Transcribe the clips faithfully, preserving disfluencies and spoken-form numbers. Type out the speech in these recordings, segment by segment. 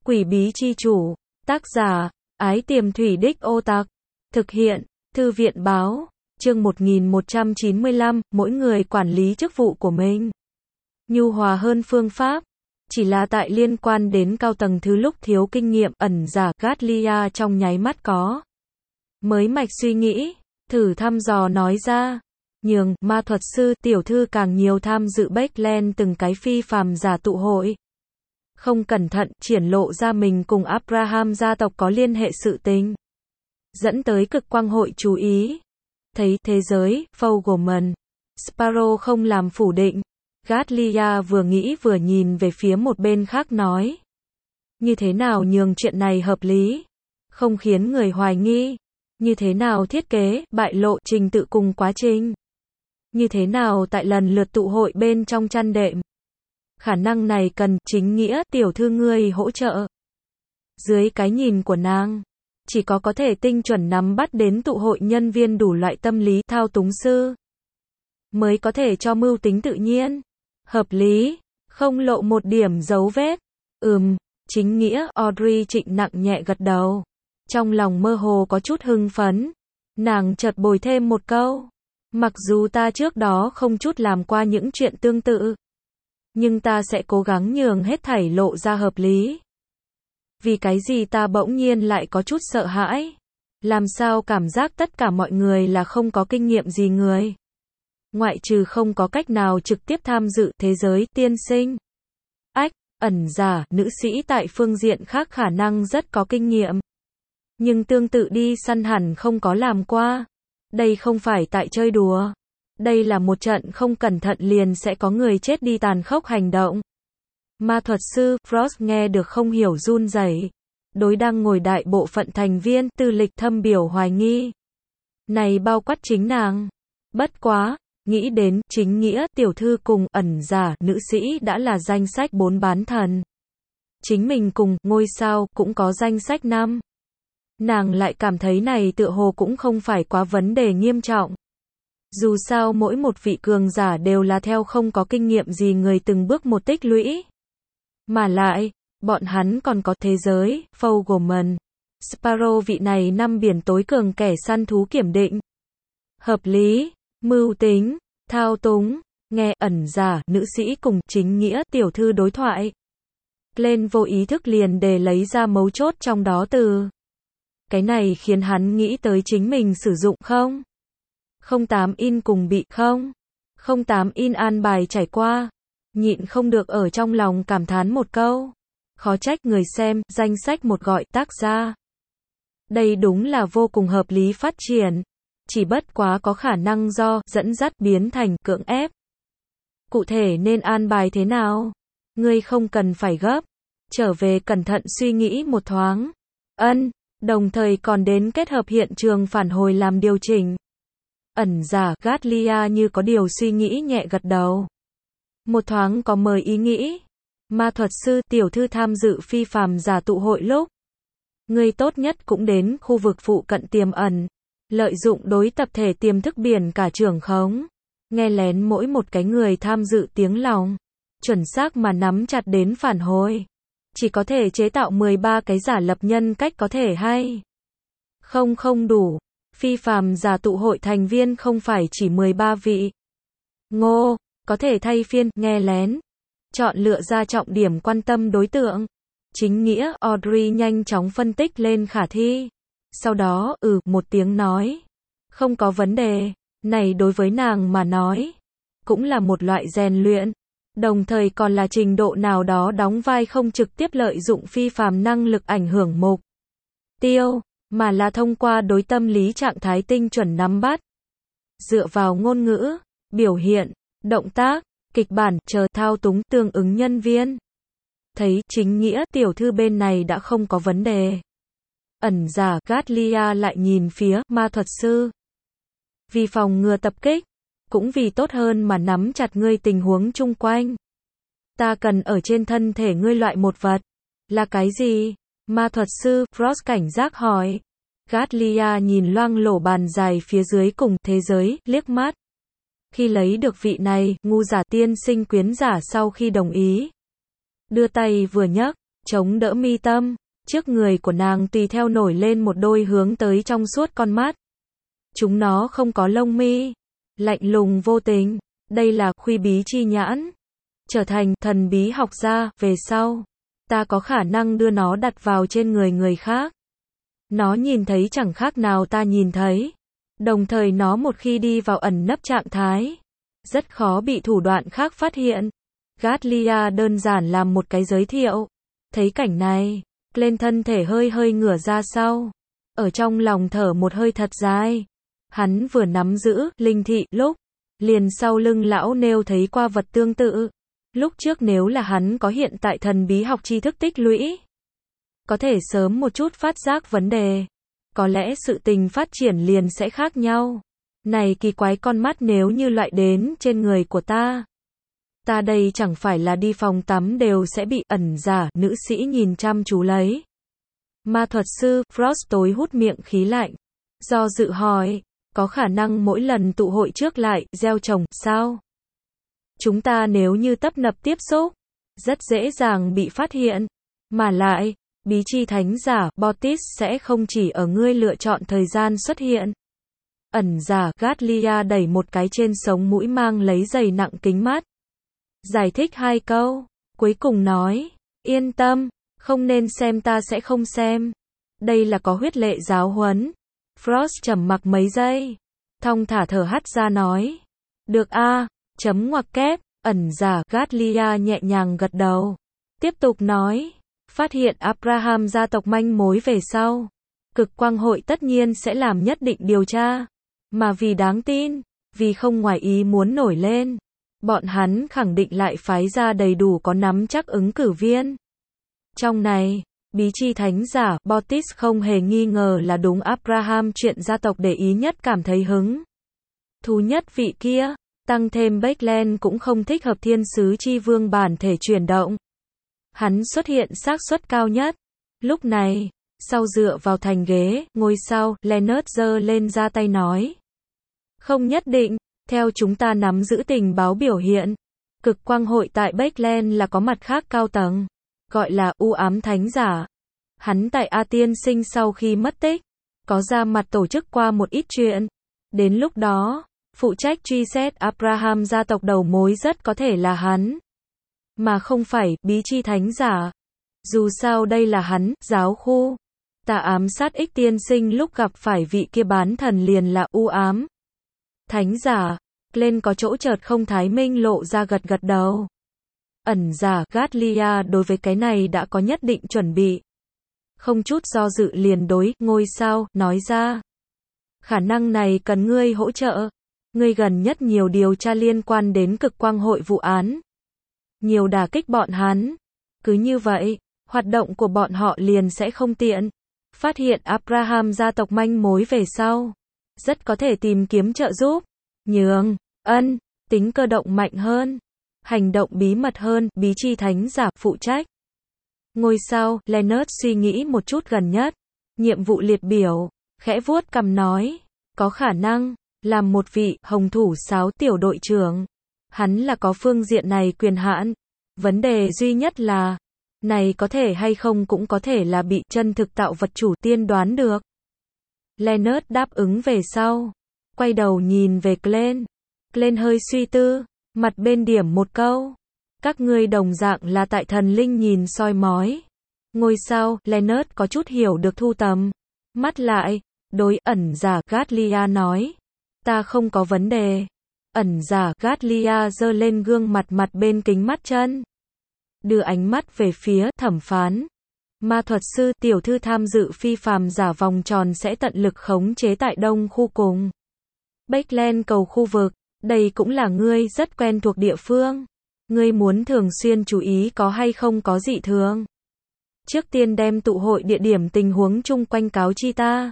Quỷ bí chi chủ. Tác giả, Ái Tiềm Thủy Đích Ô Tặc. Thực hiện, Thư viện báo. Chương một nghìn một trăm chín mươi lăm, mỗi người quản lý chức vụ của mình. Nhu hòa hơn phương pháp. Chỉ là tại liên quan đến cao tầng thứ lúc thiếu kinh nghiệm, ẩn giả, Gatlia trong nháy mắt có. Mới mạch suy nghĩ, thử thăm dò nói ra. Nhường, ma thuật sư, tiểu thư càng nhiều tham dự Backland từng cái phi phàm giả tụ hội. Không cẩn thận, triển lộ ra mình cùng Abraham gia tộc có liên hệ sự tình. Dẫn tới cực quang hội chú ý. Thấy thế giới, Fogelman, Sparrow không làm phủ định. Gatlia vừa nghĩ vừa nhìn về phía một bên khác nói. Như thế nào nhường chuyện này hợp lý? Không khiến người hoài nghi. Như thế nào thiết kế, bại lộ trình tự cùng quá trình? Như thế nào tại lần lượt tụ hội bên trong chăn đệm? Khả năng này cần, chính nghĩa, tiểu thư ngươi hỗ trợ. Dưới cái nhìn của nàng, chỉ có có thể tinh chuẩn nắm bắt đến tụ hội nhân viên đủ loại tâm lý thao túng sư. Mới có thể cho mưu tính tự nhiên, hợp lý, không lộ một điểm dấu vết. Ừm, chính nghĩa, Audrey trịnh nặng nhẹ gật đầu. Trong lòng mơ hồ có chút hưng phấn. Nàng chợt bồi thêm một câu. Mặc dù ta trước đó không chút làm qua những chuyện tương tự, nhưng ta sẽ cố gắng nhường hết thảy lộ ra hợp lý. Vì cái gì ta bỗng nhiên lại có chút sợ hãi? Làm sao cảm giác tất cả mọi người là không có kinh nghiệm gì người? Ngoại trừ không có cách nào trực tiếp tham dự thế giới tiên sinh. Ách, ẩn giả, nữ sĩ tại phương diện khác khả năng rất có kinh nghiệm. Nhưng tương tự đi săn hẳn không có làm qua. Đây không phải tại chơi đùa. Đây là một trận không cẩn thận liền sẽ có người chết đi tàn khốc hành động. Ma thuật sư, Frost nghe được không hiểu run rẩy. Đối đang ngồi đại bộ phận thành viên, tư lịch thâm biểu hoài nghi. Này bao quát chính nàng. Bất quá, nghĩ đến, chính nghĩa, tiểu thư cùng, ẩn giả, nữ sĩ đã là danh sách bốn bán thần. Chính mình cùng, ngôi sao, cũng có danh sách năm. Nàng lại cảm thấy này tựa hồ cũng không phải quá vấn đề nghiêm trọng. Dù sao mỗi một vị cường giả đều là theo không có kinh nghiệm gì người từng bước một tích lũy. Mà lại, bọn hắn còn có thế giới, Fogelman, Sparrow vị này năm biển tối cường kẻ săn thú kiểm định. Hợp lý, mưu tính, thao túng, nghe ẩn giả, nữ sĩ cùng chính nghĩa tiểu thư đối thoại. Glenn vô ý thức liền để lấy ra mấu chốt trong đó từ. Cái này khiến hắn nghĩ tới chính mình sử dụng không? Không tám in cùng bị không? Không tám in an bài trải qua. Nhịn không được ở trong lòng cảm thán một câu. Khó trách người xem, danh sách một gọi tác gia. Đây đúng là vô cùng hợp lý phát triển. Chỉ bất quá có khả năng do dẫn dắt biến thành cưỡng ép. Cụ thể nên an bài thế nào? Ngươi không cần phải gấp. Trở về cẩn thận suy nghĩ một thoáng. Ân, đồng thời còn đến kết hợp hiện trường phản hồi làm điều chỉnh. Ẩn giả, Gatlia như có điều suy nghĩ nhẹ gật đầu. Một thoáng có mời ý nghĩ. Ma thuật sư, tiểu thư tham dự phi phàm giả tụ hội lúc. Người tốt nhất cũng đến khu vực phụ cận tiềm ẩn. Lợi dụng đối tập thể tiềm thức biển cả trưởng khống. Nghe lén mỗi một cái người tham dự tiếng lòng. Chuẩn xác mà nắm chặt đến phản hồi. Chỉ có thể chế tạo mười ba cái giả lập nhân cách có thể hay. Không không đủ. Phi phàm giả tụ hội thành viên không phải chỉ mười ba vị. Ngô, có thể thay phiên, nghe lén. Chọn lựa ra trọng điểm quan tâm đối tượng. Chính nghĩa, Audrey nhanh chóng phân tích lên khả thi. Sau đó, ừ, một tiếng nói. Không có vấn đề. Này đối với nàng mà nói. Cũng là một loại rèn luyện. Đồng thời còn là trình độ nào đó đóng vai không trực tiếp lợi dụng phi phàm năng lực ảnh hưởng mục tiêu. Mà là thông qua đối tâm lý trạng thái tinh chuẩn nắm bắt. Dựa vào ngôn ngữ, biểu hiện, động tác, kịch bản, chờ thao túng tương ứng nhân viên. Thấy chính nghĩa tiểu thư bên này đã không có vấn đề. Ẩn giả, Gatlia lại nhìn phía ma thuật sư. Vì phòng ngừa tập kích, cũng vì tốt hơn mà nắm chặt ngươi tình huống chung quanh. Ta cần ở trên thân thể ngươi loại một vật. Là cái gì? Ma thuật sư, Frost cảnh giác hỏi. Gatlia nhìn loang lổ bàn dài phía dưới cùng thế giới, liếc mắt. Khi lấy được vị này, ngu giả tiên sinh quyến giả sau khi đồng ý. Đưa tay vừa nhấc, chống đỡ mi tâm, trước người của nàng tùy theo nổi lên một đôi hướng tới trong suốt con mắt. Chúng nó không có lông mi, lạnh lùng vô tình, đây là khuy bí chi nhãn. Trở thành thần bí học gia, về sau, ta có khả năng đưa nó đặt vào trên người người khác. Nó nhìn thấy chẳng khác nào ta nhìn thấy. Đồng thời nó một khi đi vào ẩn nấp trạng thái, rất khó bị thủ đoạn khác phát hiện. Gatlia đơn giản làm một cái giới thiệu. Thấy cảnh này, lên thân thể hơi hơi ngửa ra sau. Ở trong lòng thở một hơi thật dài. Hắn vừa nắm giữ linh thị lúc, liền sau lưng lão nêu thấy qua vật tương tự. Lúc trước nếu là hắn có hiện tại thần bí học tri thức tích lũy, có thể sớm một chút phát giác vấn đề, có lẽ sự tình phát triển liền sẽ khác nhau. Này kỳ quái con mắt nếu như loại đến trên người của ta. Ta đây chẳng phải là đi phòng tắm đều sẽ bị ẩn giả, nữ sĩ nhìn chăm chú lấy. Ma thuật sư, Frost tối hút miệng khí lạnh. Do dự hỏi, có khả năng mỗi lần tụ hội trước lại, gieo trồng, sao? Chúng ta nếu như tấp nập tiếp xúc, rất dễ dàng bị phát hiện. Mà lại, bí chi thánh giả, Botis sẽ không chỉ ở ngươi lựa chọn thời gian xuất hiện. Ẩn giả, Gatlia đẩy một cái trên sống mũi mang lấy giày nặng kính mắt. Giải thích hai câu, cuối cùng nói, yên tâm, không nên xem ta sẽ không xem. Đây là có huyết lệ giáo huấn. Frost trầm mặc mấy giây, thong thả thở hắt ra nói, được a, chấm ngoặc kép, ẩn giả, Gatlia nhẹ nhàng gật đầu. Tiếp tục nói, phát hiện Abraham gia tộc manh mối về sau, cực quang hội tất nhiên sẽ làm nhất định điều tra. Mà vì đáng tin, vì không ngoài ý muốn nổi lên, bọn hắn khẳng định lại phái ra đầy đủ có nắm chắc ứng cử viên. Trong này, bí chi thánh giả, Botis không hề nghi ngờ là đúng Abraham chuyện gia tộc để ý nhất cảm thấy hứng thú nhất vị kia, tăng thêm Backland cũng không thích hợp thiên sứ chi vương bản thể chuyển động. Hắn xuất hiện xác suất cao nhất. Lúc này, sau dựa vào thành ghế, ngồi sau, Leonard giơ lên ra tay nói. Không nhất định, theo chúng ta nắm giữ tình báo biểu hiện, cực quang hội tại Backland là có mặt khác cao tầng, gọi là u ám thánh giả. Hắn tại A Tiên Sinh sau khi mất tích, có ra mặt tổ chức qua một ít chuyện. Đến lúc đó, phụ trách truy xét Abraham gia tộc đầu mối rất có thể là hắn, mà không phải bí chi thánh giả. Dù sao đây là hắn, giáo khu. Ta ám sát ích tiên sinh lúc gặp phải vị kia bán thần liền là u ám thánh giả. Lên có chỗ chợt không thái minh lộ ra gật gật đầu. Ẩn giả, Gatlia đối với cái này đã có nhất định chuẩn bị. Không chút do dự liền đối, ngôi sao, nói ra. Khả năng này cần ngươi hỗ trợ. Ngươi gần nhất nhiều điều tra liên quan đến cực quang hội vụ án. Nhiều đả kích bọn hắn. Cứ như vậy, hoạt động của bọn họ liền sẽ không tiện. Phát hiện Abraham gia tộc manh mối về sau, rất có thể tìm kiếm trợ giúp. Nhường, ân, tính cơ động mạnh hơn. Hành động bí mật hơn, bí chi thánh giả phụ trách. Ngôi sao, Leonard suy nghĩ một chút gần nhất. Nhiệm vụ liệt biểu, khẽ vuốt cằm nói. Có khả năng, làm một vị, hồng thủ sáo tiểu đội trưởng. Hắn là có phương diện này quyền hạn. Vấn đề duy nhất là, này có thể hay không cũng có thể là bị chân thực tạo vật chủ tiên đoán được. Leonard đáp ứng về sau. Quay đầu nhìn về Glenn. Glenn hơi suy tư, mặt bên điểm một câu. Các ngươi đồng dạng là tại thần linh nhìn soi mói. Ngôi sao, Leonard có chút hiểu được thu tầm. Mắt lại, đối ẩn giả, Gatlia nói. Ta không có vấn đề. Ẩn giả, Gatlia giơ lên gương mặt mặt bên kính mắt chân. Đưa ánh mắt về phía thẩm phán. Ma thuật sư, tiểu thư tham dự phi phàm giả vòng tròn sẽ tận lực khống chế tại đông khu cùng Backland cầu khu vực. Đây cũng là ngươi rất quen thuộc địa phương. Ngươi muốn thường xuyên chú ý có hay không có dị thường. Trước tiên đem tụ hội địa điểm tình huống chung quanh cáo chi ta.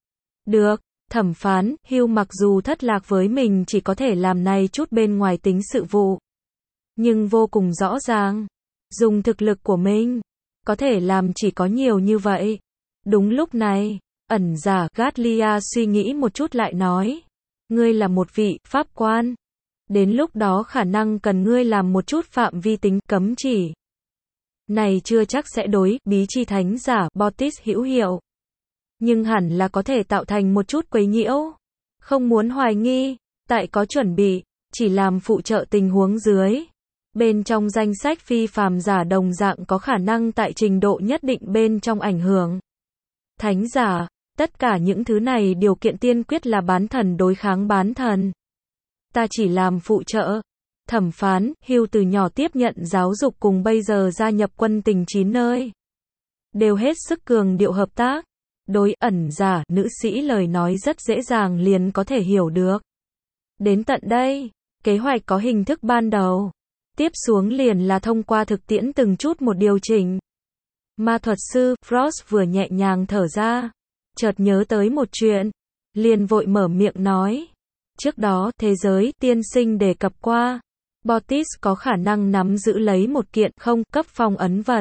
Được, thẩm phán, Hugh mặc dù thất lạc với mình chỉ có thể làm này chút bên ngoài tính sự vụ. Nhưng vô cùng rõ ràng. Dùng thực lực của mình, có thể làm chỉ có nhiều như vậy. Đúng lúc này, ẩn giả, Gatlia suy nghĩ một chút lại nói. Ngươi là một vị pháp quan. Đến lúc đó khả năng cần ngươi làm một chút phạm vi tính cấm chỉ. Này chưa chắc sẽ đối bí chi thánh giả Baptist hữu hiệu. Nhưng hẳn là có thể tạo thành một chút quấy nhiễu. Không muốn hoài nghi, tại có chuẩn bị, chỉ làm phụ trợ tình huống dưới. Bên trong danh sách phi phàm giả đồng dạng có khả năng tại trình độ nhất định bên trong ảnh hưởng. Thánh giả, tất cả những thứ này điều kiện tiên quyết là bán thần đối kháng bán thần. Ta chỉ làm phụ trợ. Thẩm phán, Hugh từ nhỏ tiếp nhận giáo dục cùng bây giờ gia nhập quân tình chín nơi. Đều hết sức cường điệu hợp tác. Đối ẩn giả, nữ sĩ lời nói rất dễ dàng liền có thể hiểu được. Đến tận đây, kế hoạch có hình thức ban đầu. Tiếp xuống liền là thông qua thực tiễn từng chút một điều chỉnh. Ma thuật sư, Frost vừa nhẹ nhàng thở ra. Chợt nhớ tới một chuyện. Liền vội mở miệng nói. Trước đó, thế giới, tiên sinh đề cập qua. Baptist có khả năng nắm giữ lấy một kiện không cấp phong ấn vật.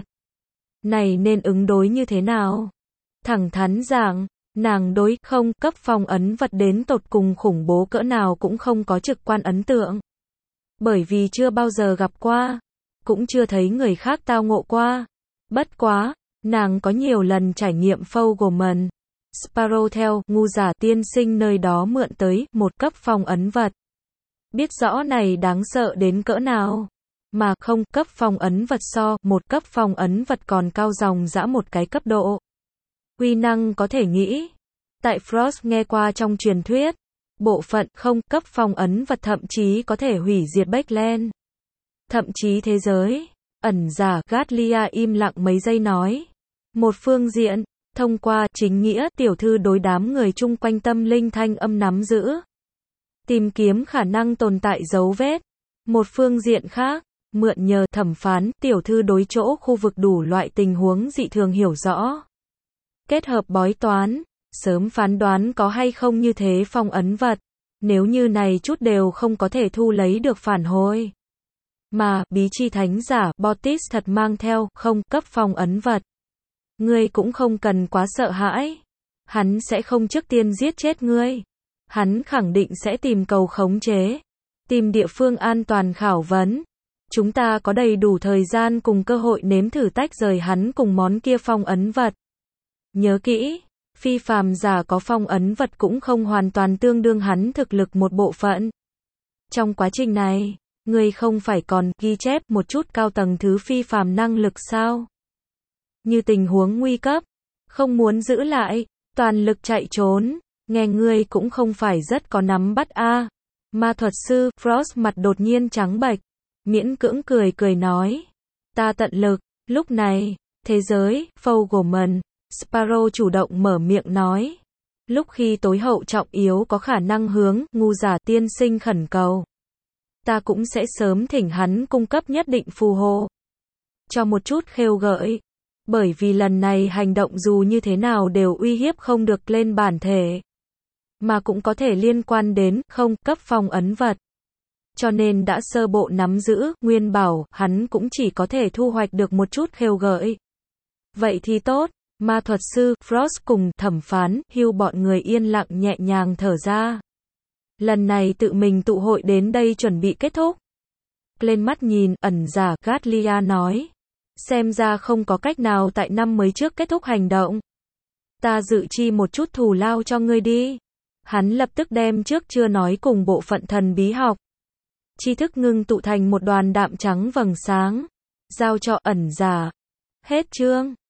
Này nên ứng đối như thế nào? Thẳng thắn giảng, nàng đối không cấp phong ấn vật đến tột cùng khủng bố cỡ nào cũng không có trực quan ấn tượng. Bởi vì chưa bao giờ gặp qua, cũng chưa thấy người khác tao ngộ qua. Bất quá, nàng có nhiều lần trải nghiệm Fogelman, Sparrow theo ngu giả tiên sinh nơi đó mượn tới một cấp phong ấn vật. Biết rõ này đáng sợ đến cỡ nào. Mà không cấp phong ấn vật so một cấp phong ấn vật còn cao dòng dã một cái cấp độ. Uy năng có thể nghĩ. Tại Frost nghe qua trong truyền thuyết, bộ phận không cấp phong ấn vật thậm chí có thể hủy diệt Backland. Thậm chí thế giới. Ẩn giả Gatlia im lặng mấy giây nói. Một phương diện, thông qua chính nghĩa tiểu thư đối đám người chung quanh tâm linh thanh âm nắm giữ. Tìm kiếm khả năng tồn tại dấu vết. Một phương diện khác, mượn nhờ thẩm phán tiểu thư đối chỗ khu vực đủ loại tình huống dị thường hiểu rõ. Kết hợp bói toán, sớm phán đoán có hay không như thế phong ấn vật. Nếu như này chút đều không có thể thu lấy được phản hồi. Mà, bí chi thánh giả Baptist thật mang theo không cấp phong ấn vật. Ngươi cũng không cần quá sợ hãi. Hắn sẽ không trước tiên giết chết ngươi. Hắn khẳng định sẽ tìm cầu khống chế. Tìm địa phương an toàn khảo vấn. Chúng ta có đầy đủ thời gian cùng cơ hội nếm thử tách rời hắn cùng món kia phong ấn vật. Nhớ kỹ, phi phàm giả có phong ấn vật cũng không hoàn toàn tương đương hắn thực lực một bộ phận. Trong quá trình này, ngươi không phải còn ghi chép một chút cao tầng thứ phi phàm năng lực sao? Như tình huống nguy cấp, không muốn giữ lại, toàn lực chạy trốn, nghe ngươi cũng không phải rất có nắm bắt a. À. Ma thuật sư, Frost mặt đột nhiên trắng bệch, miễn cưỡng cười cười nói. Ta tận lực, lúc này, thế giới, Fogelman, Sparrow chủ động mở miệng nói. Lúc khi tối hậu trọng yếu có khả năng hướng, ngu giả tiên sinh khẩn cầu. Ta cũng sẽ sớm thỉnh hắn cung cấp nhất định phù hộ. Cho một chút khêu gợi. Bởi vì lần này hành động dù như thế nào đều uy hiếp không được lên bản thể. Mà cũng có thể liên quan đến không cấp phong ấn vật. Cho nên đã sơ bộ nắm giữ, nguyên bảo, hắn cũng chỉ có thể thu hoạch được một chút khêu gợi. Vậy thì tốt, ma thuật sư, Frost cùng thẩm phán, Hugh bọn người yên lặng nhẹ nhàng thở ra. Lần này tự mình tụ hội đến đây chuẩn bị kết thúc. Lên mắt nhìn, ẩn giả, Gatlia nói. Xem ra không có cách nào tại năm mới trước kết thúc hành động. Ta dự chi một chút thù lao cho ngươi đi. Hắn lập tức đem trước chưa nói cùng bộ phận thần bí học. Tri thức ngưng tụ thành một đoàn đạm trắng vầng sáng. Giao cho ẩn giả. Hết chương.